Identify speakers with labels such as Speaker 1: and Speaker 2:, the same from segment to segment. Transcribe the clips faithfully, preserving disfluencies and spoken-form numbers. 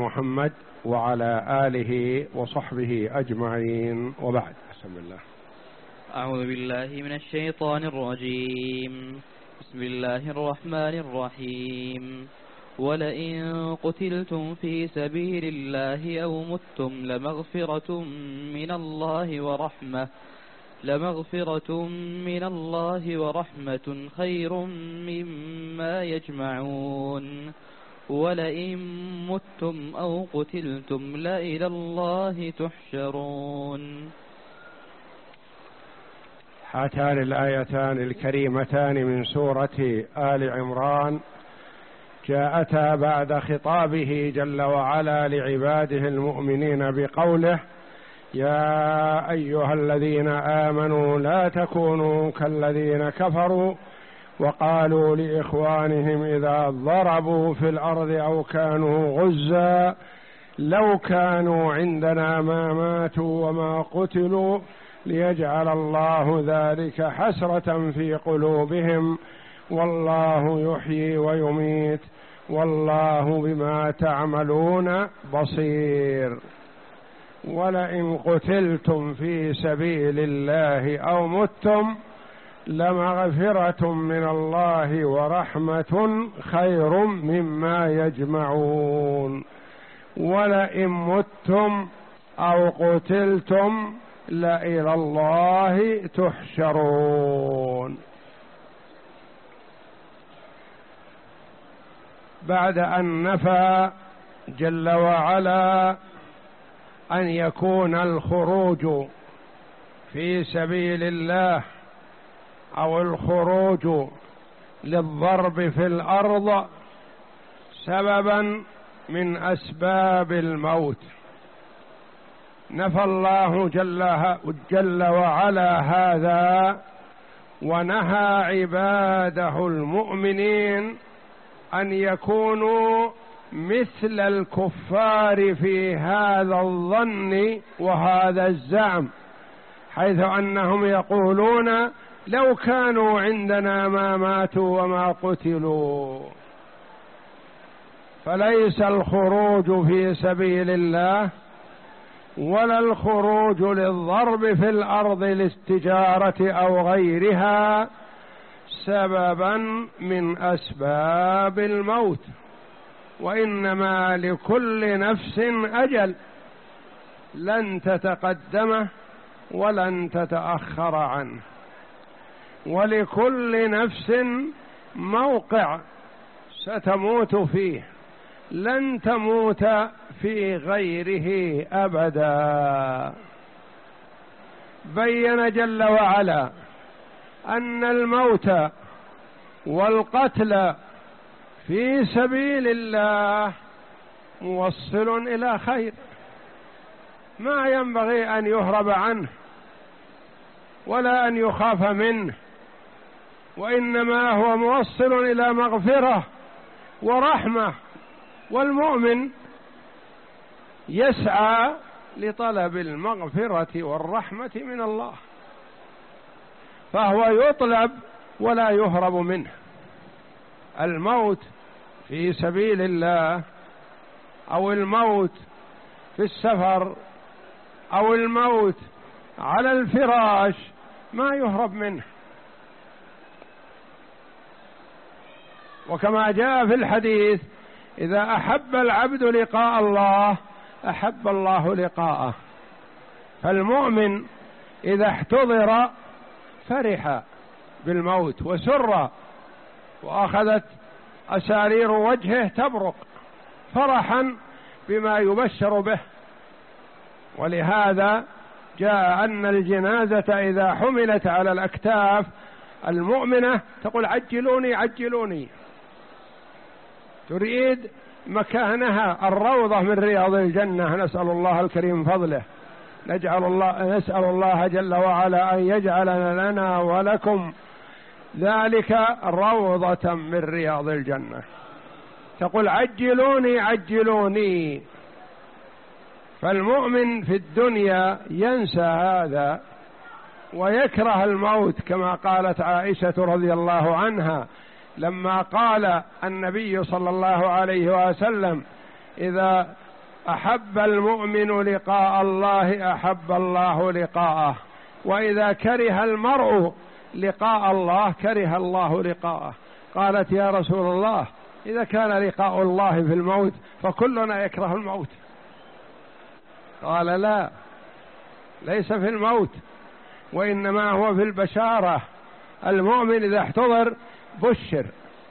Speaker 1: محمد وعلى آله وصحبه أجمعين، وبعد. بسم الله.
Speaker 2: أعوذ بالله من الشيطان الرجيم. بسم الله الرحمن الرحيم. ولئن قتلتم في سبيل الله أو متم لمغفرة من الله ورحمة لمغفرة من الله ورحمة خير مما يجمعون. ولئن متم أو قتلتم لإلى الله تحشرون.
Speaker 1: هاتان الآيتان الكريمتان من سورة آل عمران جاءتا بعد خطابه جل وعلا لعباده المؤمنين بقوله: يا أيها الذين آمنوا لا تكونوا كالذين كفروا وقالوا لإخوانهم إذا ضربوا في الأرض أو كانوا غزا لو كانوا عندنا ما ماتوا وما قتلوا ليجعل الله ذلك حسرة في قلوبهم والله يحيي ويميت والله بما تعملون بصير. ولئن قتلتم في سبيل الله أو متم لمغفرة من الله ورحمة خير مما يجمعون. ولئن متم أو قتلتم لإلى الله تحشرون. بعد أن نفى جل وعلا أن يكون الخروج في سبيل الله أو الخروج للضرب في الأرض سببا من أسباب الموت، نفى الله جل, جل وعلا هذا ونهى عباده المؤمنين أن يكونوا مثل الكفار في هذا الظن وهذا الزعم، حيث أنهم يقولون لو كانوا عندنا ما ماتوا وما قتلوا. فليس الخروج في سبيل الله ولا الخروج للضرب في الأرض للتجارة أو غيرها سببا من أسباب الموت، وإنما لكل نفس أجل لن تتقدمه ولن تتأخر عنه، ولكل نفس موقع ستموت فيه لن تموت في غيره أبدا. بين جل وعلا أن الموت والقتل في سبيل الله موصل إلى خير، ما ينبغي أن يهرب عنه ولا أن يخاف منه، وإنما هو موصل إلى مغفرة ورحمة، والمؤمن يسعى لطلب المغفرة والرحمة من الله، فهو يطلب ولا يهرب منه. الموت في سبيل الله أو الموت في السفر أو الموت على الفراش ما يهرب منه، وكما جاء في الحديث: إذا أحب العبد لقاء الله أحب الله لقاءه. فالمؤمن إذا احتضر فرح بالموت وسر، وأخذت أسارير وجهه تبرق فرحا بما يبشر به. ولهذا جاء أن الجنازة إذا حملت على الأكتاف المؤمنة تقول: عجلوني عجلوني، تريد مكانها الروضة من رياض الجنة. نسأل الله الكريم فضله، نجعل الله نسأل الله جل وعلا أن يجعلنا لنا ولكم ذلك روضة من رياض الجنة. تقول: عجلوني عجلوني. فالمؤمن في الدنيا ينسى هذا ويكره الموت، كما قالت عائشة رضي الله عنها لما قال النبي صلى الله عليه وسلم: إذا أحب المؤمن لقاء الله أحب الله لقاءه، وإذا كره المرء لقاء الله كره الله لقاءه. قالت يا رسول الله إذا كان لقاء الله في الموت فكلنا يكره الموت. قال لا، ليس في الموت، وإنما هو في البشارة. المؤمن إذا احتضر بشر،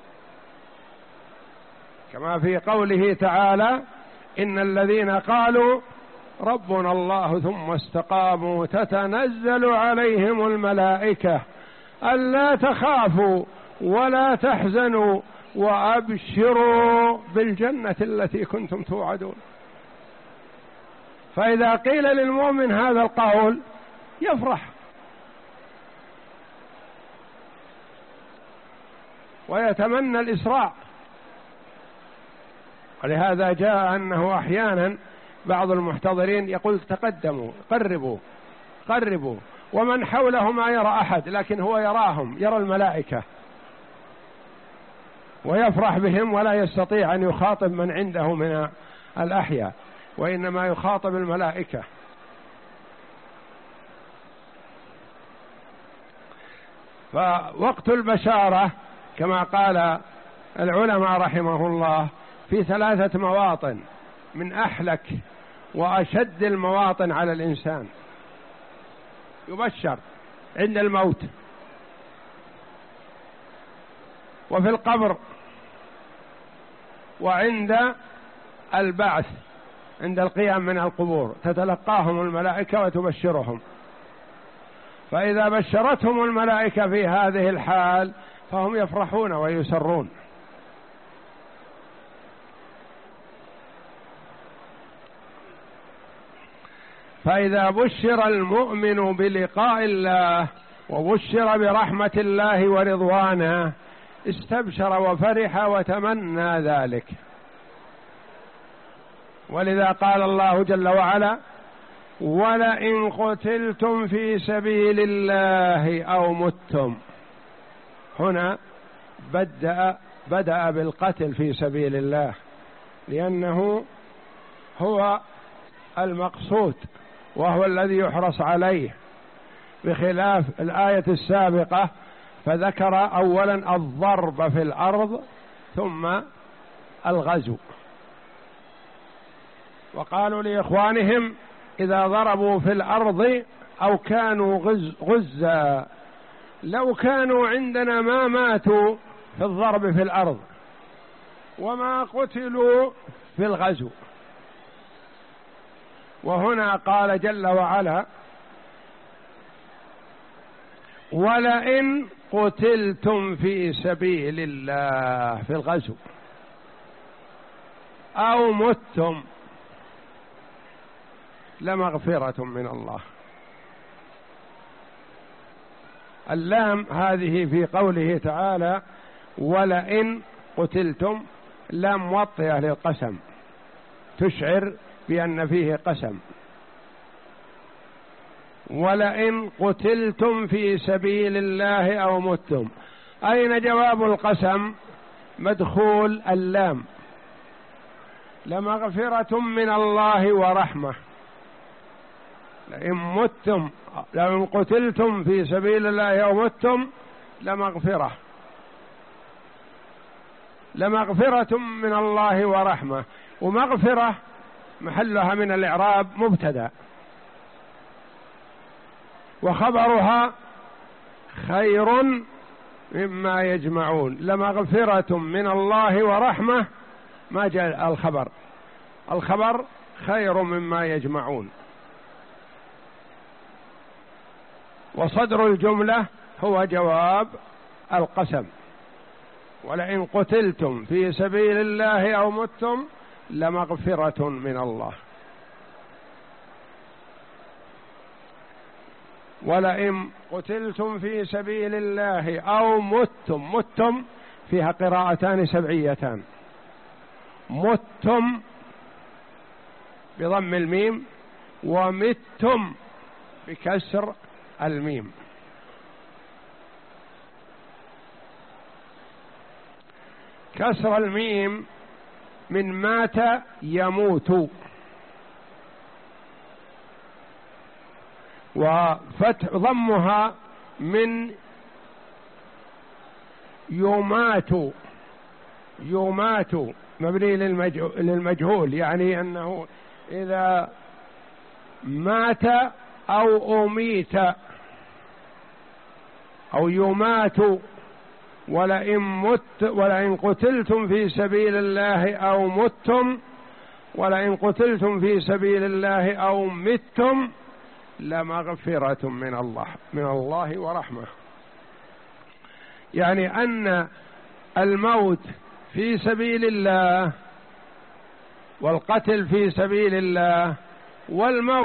Speaker 1: كما في قوله تعالى إن الذين قالوا ربنا الله ثم استقاموا تتنزل عليهم الملائكة ألا تخافوا ولا تحزنوا وأبشروا بالجنة التي كنتم توعدون. فإذا قيل للمؤمن هذا القول يفرح ويتمنى الإسراع. ولهذا جاء أنه أحيانا بعض المحتضرين يقول تقدموا قربوا قربوا، ومن حوله ما يرى أحد، لكن هو يراهم، يرى الملائكة ويفرح بهم، ولا يستطيع أن يخاطب من عنده من الأحياء، وإنما يخاطب الملائكة. فوقت البشارة كما قال العلماء رحمه الله في ثلاثة مواطن من أحلك وأشد المواطن على الإنسان. يبشر عند الموت، وفي القبر، وعند البعث عند القيام من القبور تتلقاهم الملائكة وتبشرهم. فإذا بشرتهم الملائكة في هذه الحال فهم يفرحون ويسرون. فإذا بشر المؤمن بلقاء الله وبشر برحمة الله ورضوانه استبشر وفرح وتمنى ذلك. ولذا قال الله جل وعلا ولئن قتلتم في سبيل الله أو متم. هنا بدأ بدأ بالقتل في سبيل الله لأنه هو المقصود وهو الذي يحرص عليه، بخلاف الآية السابقة فذكر أولا الضرب في الأرض ثم الغزو. وقالوا لإخوانهم إذا ضربوا في الأرض أو كانوا غز غزا لو كانوا عندنا ما ماتوا في الضرب في الأرض وما قتلوا في الغزو. وهنا قال جل وعلا ولئن قتلتم في سبيل الله في الغزو أو متم لمغفرة من الله. اللام هذه في قوله تعالى ولئن قتلتم لام موطئة للقسم تشعر بأن فيه قسم. ولئن قتلتم في سبيل الله أو متم، أين جواب القسم؟ مدخول اللام لمغفرة من الله ورحمة. لئن متم لئن قتلتم في سبيل الله أو متم لمغفرة لمغفرة من الله ورحمة. ومغفرة محلها من الإعراب مبتدأ وخبرها خير مما يجمعون. لمغفرة من الله ورحمة ما جاء الخبر، الخبر خير مما يجمعون. وصدر الجملة هو جواب القسم ولئن قتلتم في سبيل الله أو متم لمغفرة من الله. ولئن قتلتم في سبيل الله أو متم، متم فيها قراءتان سبعيتان، متم بضم الميم ومتم بكسر الميم. كسر الميم من مات يموت وفتح ضمها من يمات، يمات مبني للمجهول، يعني أنه إذا مات أو أميت أو يمات. ولئن مت ولئن قتلتم في سبيل الله أو متم ولئن قتلتم في سبيل الله أو متم لمغفرة من الله من الله ورحمة. يعني أن الموت في سبيل الله والقتل في سبيل الله والموت